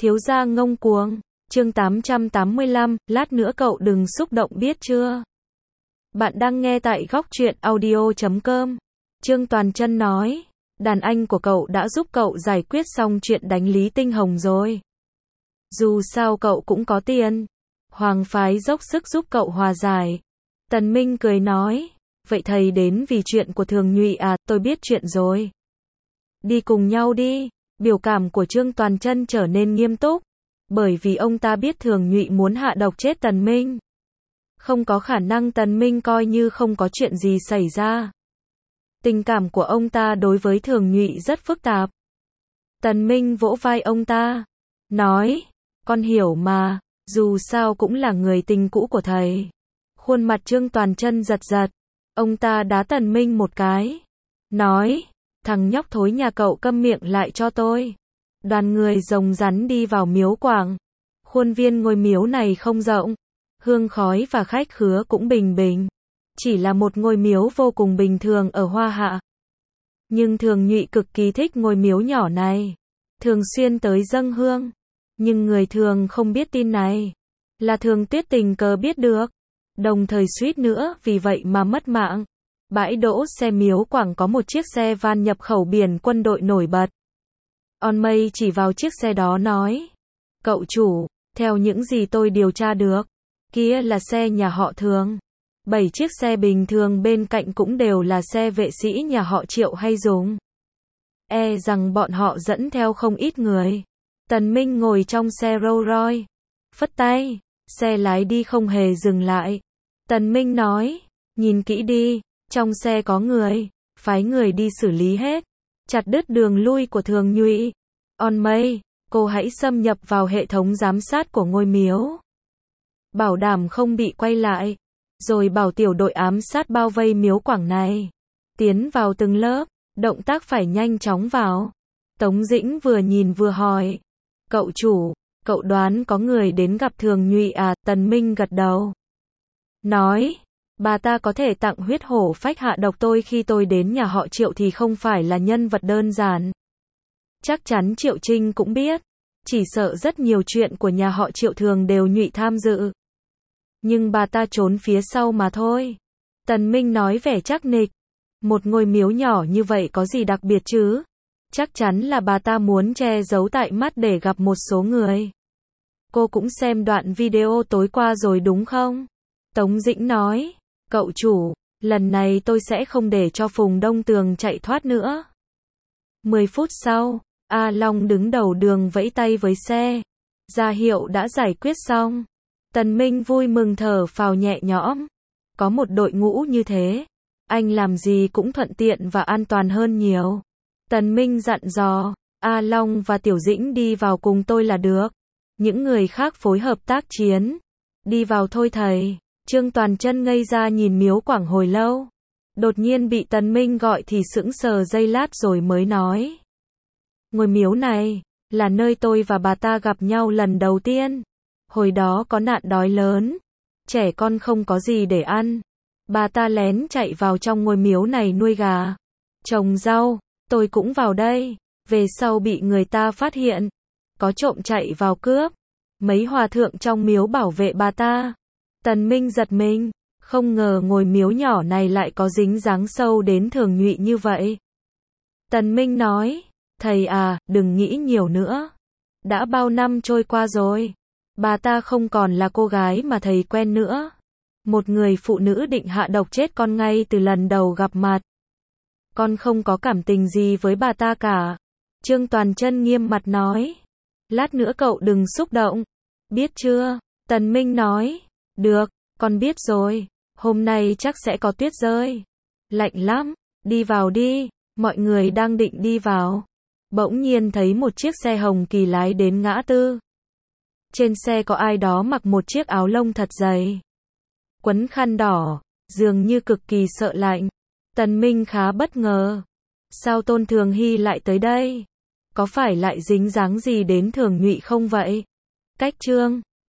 Thiếu gia ngông cuồng. Chương 885, lát nữa cậu đừng xúc động biết chưa? Bạn đang nghe tại góc truyện audio.com. Trương Toàn Chân nói, đàn anh của cậu đã giúp cậu giải quyết xong chuyện đánh Lý Tinh Hồng rồi. Dù sao cậu cũng có tiền. Hoàng phái dốc sức giúp cậu hòa giải. Tần Minh cười nói, vậy thầy đến vì chuyện của Thường Nhụy à, tôi biết chuyện rồi. Đi cùng nhau đi. Biểu cảm của Trương Toàn Chân trở nên nghiêm túc. Bởi vì ông ta biết Thường Nhụy muốn hạ độc chết Tần Minh. Không có khả năng Tần Minh coi như không có chuyện gì xảy ra. Tình cảm của ông ta đối với Thường Nhụy rất phức tạp. Tần Minh vỗ vai ông ta, nói, con hiểu mà, dù sao cũng là người tình cũ của thầy. Khuôn mặt Trương Toàn Chân giật giật, ông ta đá Tần Minh một cái, nói, thằng nhóc thối nhà cậu câm miệng lại cho tôi. Đoàn người rồng rắn đi vào miếu quảng. Khuôn viên ngôi miếu này không rộng, hương khói và khách khứa cũng bình bình. Chỉ là một ngôi miếu vô cùng bình thường ở Hoa Hạ. Nhưng Thường Nhụy cực kỳ thích ngôi miếu nhỏ này, thường xuyên tới dâng hương. Nhưng người thường không biết tin này, là Thường Tuyết tình cờ biết được, đồng thời suýt nữa vì vậy mà mất mạng. Bãi đỗ xe miếu quảng có một chiếc xe van nhập khẩu biển quân đội nổi bật. On Mây chỉ vào chiếc xe đó nói, cậu chủ, theo những gì tôi điều tra được, kia là xe nhà họ Thường. 7 chiếc xe bình thường bên cạnh cũng đều là xe vệ sĩ nhà họ Triệu hay dùng. E rằng bọn họ dẫn theo không ít người. Tần Minh ngồi trong xe Rolls Royce, phất tay, xe lái đi không hề dừng lại. Tần Minh nói, nhìn kỹ đi, trong xe có người, phái người đi xử lý hết, chặt đứt đường lui của Thường Nhụy. On Mây, cô hãy xâm nhập vào hệ thống giám sát của ngôi miếu, bảo đảm không bị quay lại, rồi bảo tiểu đội ám sát bao vây miếu quảng này, tiến vào từng lớp, động tác phải nhanh chóng vào. Tống Dĩnh vừa nhìn vừa hỏi, cậu chủ, cậu đoán có người đến gặp Thường Nhụy à? Tần Minh gật đầu, nói, bà ta có thể tặng huyết hổ phách hạ độc tôi khi tôi đến nhà họ Triệu thì không phải là nhân vật đơn giản. Chắc chắn Triệu Trinh cũng biết, chỉ sợ rất nhiều chuyện của nhà họ Triệu Thường đều Nhụy tham dự. Nhưng bà ta trốn phía sau mà thôi. Tần Minh nói vẻ chắc nịch, một ngôi miếu nhỏ như vậy có gì đặc biệt chứ? Chắc chắn là bà ta muốn che giấu tại mắt để gặp một số người. Cô cũng xem đoạn video tối qua rồi đúng không? Tống Dĩnh nói, cậu chủ, lần này tôi sẽ không để cho Phùng Đông Tường chạy thoát nữa. 10 phút sau, A Long đứng đầu đường vẫy tay với xe, ra hiệu đã giải quyết xong. Tần Minh vui mừng thở phào nhẹ nhõm. Có một đội ngũ như thế, anh làm gì cũng thuận tiện và an toàn hơn nhiều. Tần Minh dặn dò, A Long và Tiểu Dĩnh đi vào cùng tôi là được. Những người khác phối hợp tác chiến. Đi vào thôi thầy. Trương Toàn Chân ngây ra nhìn miếu quảng hồi lâu. Đột nhiên bị Tần Minh gọi thì sững sờ giây lát rồi mới nói. Ngôi miếu này, là nơi tôi và bà ta gặp nhau lần đầu tiên. Hồi đó có nạn đói lớn, trẻ con không có gì để ăn. Bà ta lén chạy vào trong ngôi miếu này nuôi gà, trồng rau, tôi cũng vào đây. Về sau bị người ta phát hiện, có trộm chạy vào cướp. Mấy hòa thượng trong miếu bảo vệ bà ta. Tần Minh giật mình, không ngờ ngôi miếu nhỏ này lại có dính dáng sâu đến Thường Nhụy như vậy. Tần Minh nói, thầy à, đừng nghĩ nhiều nữa. Đã bao năm trôi qua rồi. Bà ta không còn là cô gái mà thầy quen nữa. Một người phụ nữ định hạ độc chết con ngay từ lần đầu gặp mặt. Con không có cảm tình gì với bà ta cả. Trương Toàn Chân nghiêm mặt nói. Lát nữa cậu đừng xúc động. Biết chưa? Tần Minh nói. Được, con biết rồi. Hôm nay chắc sẽ có tuyết rơi. Lạnh lắm. Đi vào đi. Mọi người đang định đi vào. Bỗng nhiên thấy một chiếc xe hồng kỳ lái đến ngã tư. Trên xe có ai đó mặc một chiếc áo lông thật dày, quấn khăn đỏ, dường như cực kỳ sợ lạnh. Tần Minh khá bất ngờ. Sao Tôn Thường Hy lại tới đây? Có phải lại dính dáng gì đến Thường Nhụy không vậy? Cách Trương